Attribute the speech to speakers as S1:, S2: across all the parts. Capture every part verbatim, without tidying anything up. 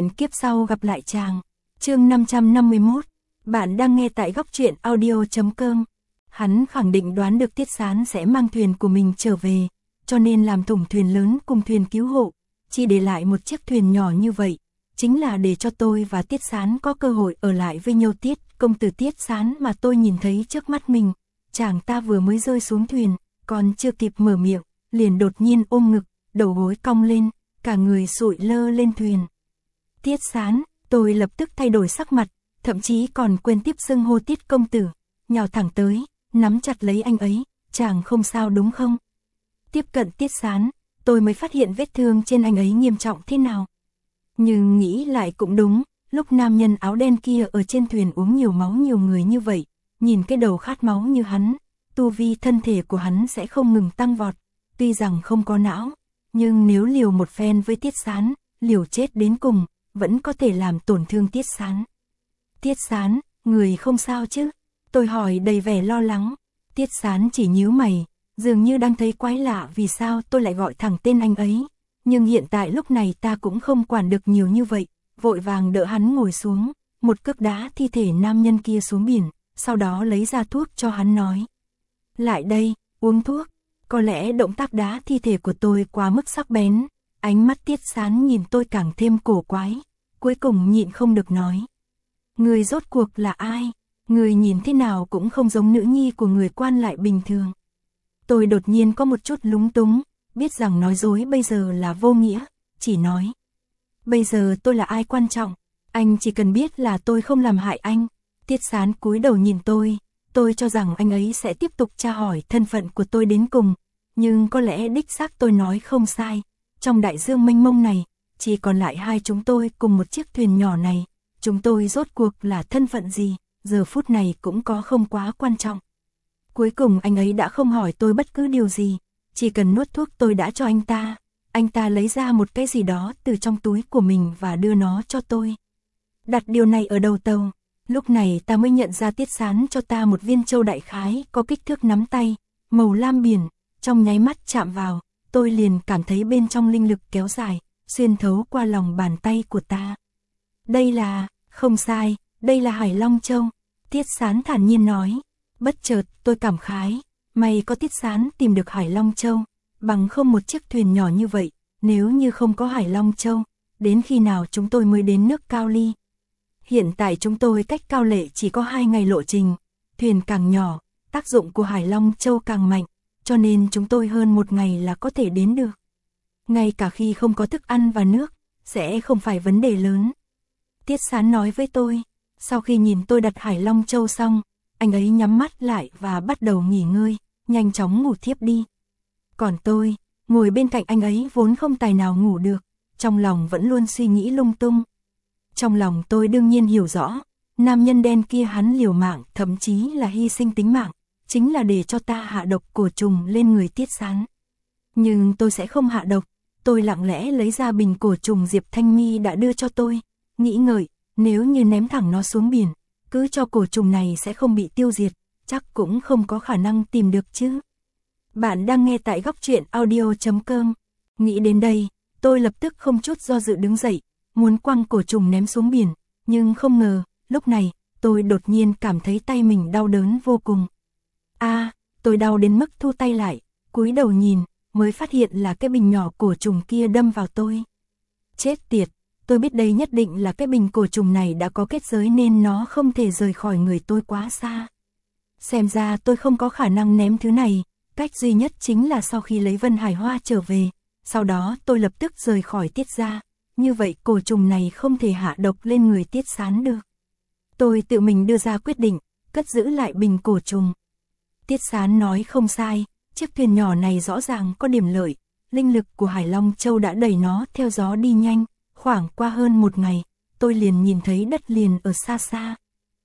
S1: Hẹn kiếp sau gặp lại chàng. Chương năm trăm năm mươi mốt. Bạn đang nghe tại góc truyện audio chấm com. Hắn khẳng định đoán được Tiết Sán sẽ mang thuyền của mình trở về, cho nên làm thủng thuyền lớn cùng thuyền cứu hộ, chỉ để lại một chiếc thuyền nhỏ như vậy, chính là để cho tôi và Tiết Sán có cơ hội ở lại với nhau. Tiết công tử Tiết Sán mà tôi nhìn thấy trước mắt mình, chàng ta vừa mới rơi xuống thuyền, còn chưa kịp mở miệng, liền đột nhiên ôm ngực, đầu gối cong lên, cả người sụi lơ lên thuyền. Tiết Sán, tôi lập tức thay đổi sắc mặt, thậm chí còn quên tiếp xưng hô Tiết công tử, nhào thẳng tới, nắm chặt lấy anh ấy, chàng không sao đúng không? Tiếp cận Tiết Sán, tôi mới phát hiện vết thương trên anh ấy nghiêm trọng thế nào. Nhưng nghĩ lại cũng đúng, lúc nam nhân áo đen kia ở trên thuyền uống nhiều máu nhiều người như vậy, nhìn cái đầu khát máu như hắn, tu vi thân thể của hắn sẽ không ngừng tăng vọt, tuy rằng không có não, nhưng nếu liều một phen với Tiết Sán, liều chết đến cùng, vẫn có thể làm tổn thương Tiết Sán. Tiết Sán, người không sao chứ? Tôi hỏi đầy vẻ lo lắng. Tiết Sán chỉ nhíu mày, dường như đang thấy quái lạ vì sao tôi lại gọi thẳng tên anh ấy. Nhưng hiện tại lúc này ta cũng không quản được nhiều như vậy, vội vàng đỡ hắn ngồi xuống, một cước đá thi thể nam nhân kia xuống biển, sau đó lấy ra thuốc cho hắn nói. Lại đây, uống thuốc. Có lẽ động tác đá thi thể của tôi quá mức sắc bén, ánh mắt Tiết Sán nhìn tôi càng thêm cổ quái, cuối cùng nhịn không được nói. Người rốt cuộc là ai? Người nhìn thế nào cũng không giống nữ nhi của người quan lại bình thường. Tôi đột nhiên có một chút lúng túng, biết rằng nói dối bây giờ là vô nghĩa, chỉ nói. Bây giờ tôi là ai quan trọng, anh chỉ cần biết là tôi không làm hại anh. Tiết Sán cúi đầu nhìn tôi, tôi cho rằng anh ấy sẽ tiếp tục tra hỏi thân phận của tôi đến cùng, nhưng có lẽ đích xác tôi nói không sai. Trong đại dương mênh mông này, chỉ còn lại hai chúng tôi cùng một chiếc thuyền nhỏ này, chúng tôi rốt cuộc là thân phận gì, giờ phút này cũng có không quá quan trọng. Cuối cùng anh ấy đã không hỏi tôi bất cứ điều gì, chỉ cần nuốt thuốc tôi đã cho anh ta. Anh ta lấy ra một cái gì đó từ trong túi của mình và đưa nó cho tôi. Đặt điều này ở đầu tàu, lúc này ta mới nhận ra Tiết Sán cho ta một viên châu đại khái có kích thước nắm tay, màu lam biển, trong nháy mắt chạm vào, tôi liền cảm thấy bên trong linh lực kéo dài, xuyên thấu qua lòng bàn tay của ta. Đây là, không sai, đây là Hải Long Châu, Tiết Sán thản nhiên nói. Bất chợt tôi cảm khái, may có Tiết Sán tìm được Hải Long Châu, bằng không một chiếc thuyền nhỏ như vậy, nếu như không có Hải Long Châu, đến khi nào chúng tôi mới đến nước Cao Ly. Hiện tại chúng tôi cách Cao Lệ chỉ có hai ngày lộ trình, thuyền càng nhỏ, tác dụng của Hải Long Châu càng mạnh, cho nên chúng tôi hơn một ngày là có thể đến được. Ngay cả khi không có thức ăn và nước, sẽ không phải vấn đề lớn. Tiết Sán nói với tôi, sau khi nhìn tôi đặt Hải Long Châu xong, anh ấy nhắm mắt lại và bắt đầu nghỉ ngơi, nhanh chóng ngủ thiếp đi. Còn tôi, ngồi bên cạnh anh ấy vốn không tài nào ngủ được, trong lòng vẫn luôn suy nghĩ lung tung. Trong lòng tôi đương nhiên hiểu rõ, nam nhân đen kia hắn liều mạng, thậm chí là hy sinh tính mạng, chính là để cho ta hạ độc cổ trùng lên người Tiết Sán. Nhưng tôi sẽ không hạ độc, tôi lặng lẽ lấy ra bình cổ trùng Diệp Thanh Mi đã đưa cho tôi, nghĩ ngợi, nếu như ném thẳng nó xuống biển, cứ cho cổ trùng này sẽ không bị tiêu diệt, chắc cũng không có khả năng tìm được chứ. Bạn đang nghe tại góc truyện audio chấm com. Nghĩ đến đây, tôi lập tức không chút do dự đứng dậy, muốn quăng cổ trùng ném xuống biển, nhưng không ngờ, lúc này, tôi đột nhiên cảm thấy tay mình đau đớn vô cùng. A, à, tôi đau đến mức thu tay lại, cúi đầu nhìn, mới phát hiện là cái bình nhỏ cổ trùng kia đâm vào tôi. Chết tiệt, tôi biết đây nhất định là cái bình cổ trùng này đã có kết giới nên nó không thể rời khỏi người tôi quá xa. Xem ra tôi không có khả năng ném thứ này, cách duy nhất chính là sau khi lấy Vân Hải Hoa trở về, sau đó tôi lập tức rời khỏi Tiết gia, như vậy cổ trùng này không thể hạ độc lên người Tiết Sán được. Tôi tự mình đưa ra quyết định, cất giữ lại bình cổ trùng. Tiết Sán nói không sai, chiếc thuyền nhỏ này rõ ràng có điểm lợi, linh lực của Hải Long Châu đã đẩy nó theo gió đi nhanh, khoảng qua hơn một ngày, tôi liền nhìn thấy đất liền ở xa xa.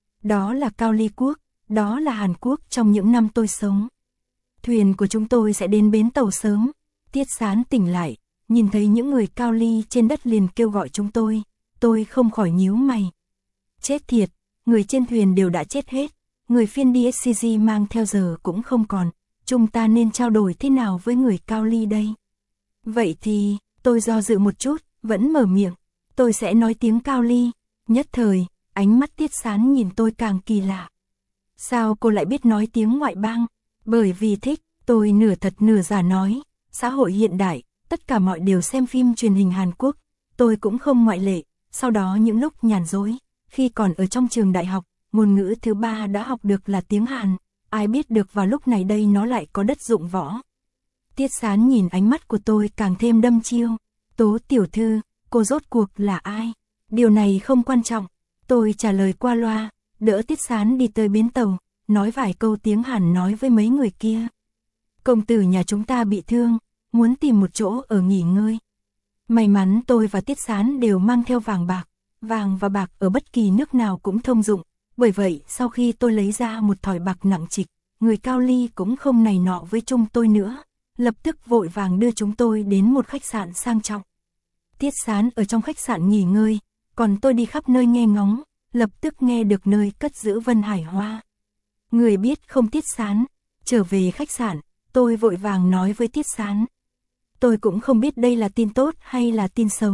S1: Đó là Cao Ly Quốc, đó là Hàn Quốc trong những năm tôi sống. Thuyền của chúng tôi sẽ đến bến tàu sớm. Tiết Sán tỉnh lại, nhìn thấy những người Cao Ly trên đất liền kêu gọi chúng tôi, tôi không khỏi nhíu mày. Chết thiệt, người trên thuyền đều đã chết hết, người phiên đi ét xê giê mang theo giờ cũng không còn, chúng ta nên trao đổi thế nào với người Cao Ly đây? Vậy thì, tôi do dự một chút, vẫn mở miệng. tôi sẽ nói tiếng Cao Ly. Nhất thời, ánh mắt Tiết Sán nhìn tôi càng kỳ lạ. Sao cô lại biết nói tiếng ngoại bang? Bởi vì thích, tôi nửa thật nửa giả nói. Xã hội hiện đại, tất cả mọi đều xem phim truyền hình Hàn Quốc, tôi cũng không ngoại lệ. Sau đó những lúc nhàn rỗi, khi còn ở trong trường đại học, ngôn ngữ thứ ba đã học được là tiếng Hàn. Ai biết được vào lúc này đây nó lại có đất dụng võ. Tiết Sán nhìn ánh mắt của tôi càng thêm đâm chiêu. Tố tiểu thư, cô rốt cuộc là ai? Điều này không quan trọng. Tôi trả lời qua loa, đỡ Tiết Sán đi tới bến tàu, nói vài câu tiếng Hàn nói với mấy người kia. Công tử nhà chúng ta bị thương, muốn tìm một chỗ ở nghỉ ngơi. May mắn tôi và Tiết Sán đều mang theo vàng bạc. Vàng và bạc ở bất kỳ nước nào cũng thông dụng. Bởi vậy, sau khi tôi lấy ra một thỏi bạc nặng trịch, người Cao Ly cũng không này nọ với chúng tôi nữa. Lập tức vội vàng đưa chúng tôi đến một khách sạn sang trọng. Tiết Sán ở trong khách sạn nghỉ ngơi, còn tôi đi khắp nơi nghe ngóng, lập tức nghe được nơi cất giữ Vân Hải Hoa. Người biết không Tiết Sán, trở về khách sạn, tôi vội vàng nói với Tiết Sán. Tôi cũng không biết đây là tin tốt hay là tin xấu.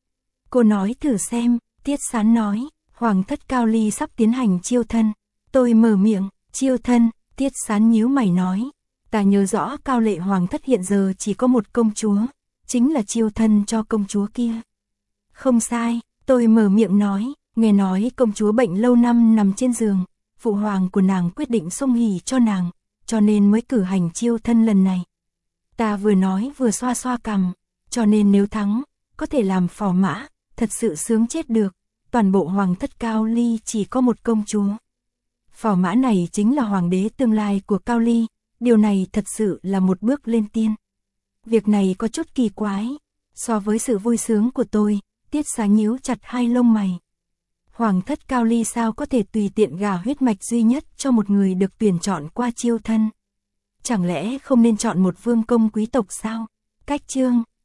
S1: Cô nói thử xem, Tiết Sán nói, Hoàng thất Cao Ly sắp tiến hành chiêu thân. Tôi mở miệng, chiêu thân, Tiết Sán nhíu mày nói. Ta nhớ rõ Cao Lệ Hoàng thất hiện giờ chỉ có một công chúa, chính là chiêu thân cho công chúa kia. Không sai, tôi mở miệng nói, nghe nói công chúa bệnh lâu năm nằm trên giường, phụ hoàng của nàng quyết định xung hỉ cho nàng, cho nên mới cử hành chiêu thân lần này. Ta vừa nói vừa xoa xoa cằm, cho nên nếu thắng, có thể làm phò mã, thật sự sướng chết được. Toàn bộ Hoàng thất Cao Ly chỉ có một công chúa. Phò mã này chính là hoàng đế tương lai của Cao Ly, điều này thật sự là một bước lên tiên. Việc này có chút kỳ quái, so với sự vui sướng của tôi, Tiết Sán nhíu chặt hai lông mày. Hoàng thất Cao Ly sao có thể tùy tiện gả huyết mạch duy nhất cho một người được tuyển chọn qua chiêu thân? Chẳng lẽ không nên chọn một vương công quý tộc sao? Cách chương